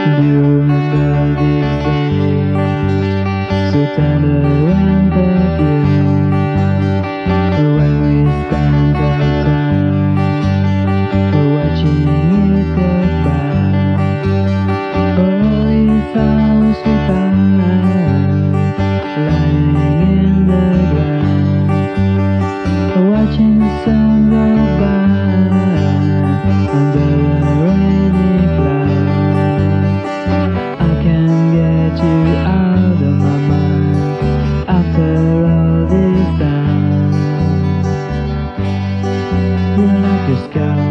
Do you remember these days, so tender and perfumed, when we spent our time watching it go by? All these hours we found lying in the grass, watching the sun go by under the rainy clouds. I can't get you out of my mind after all this time. You're like a scar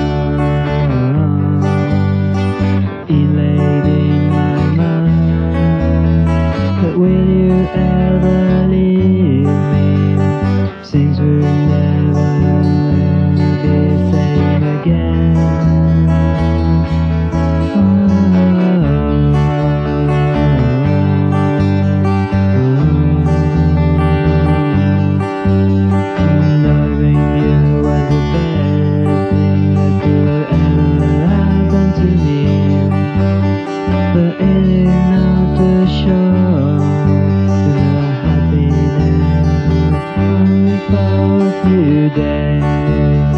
inlaid in my mind, but will you ever leave me, since we'll never be same again? Loving you was the best thing that could ever happen to me, but it is not to show the happiness only for a few days.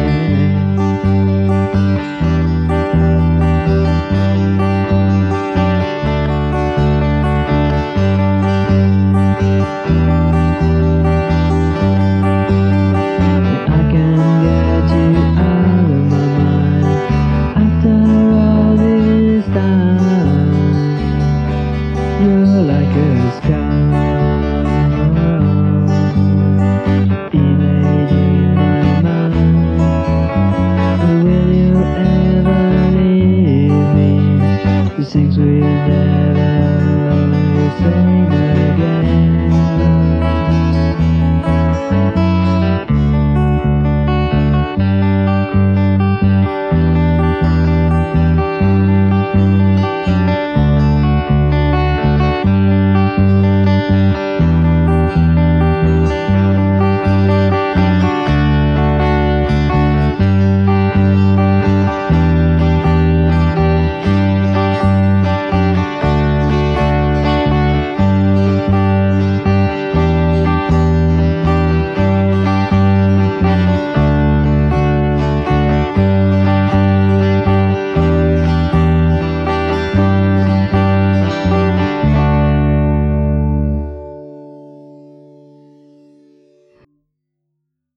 I can't get you out of my mind after all this time. You're like a scar inlaid in my mind. Will you ever leave me, since we'll never be the same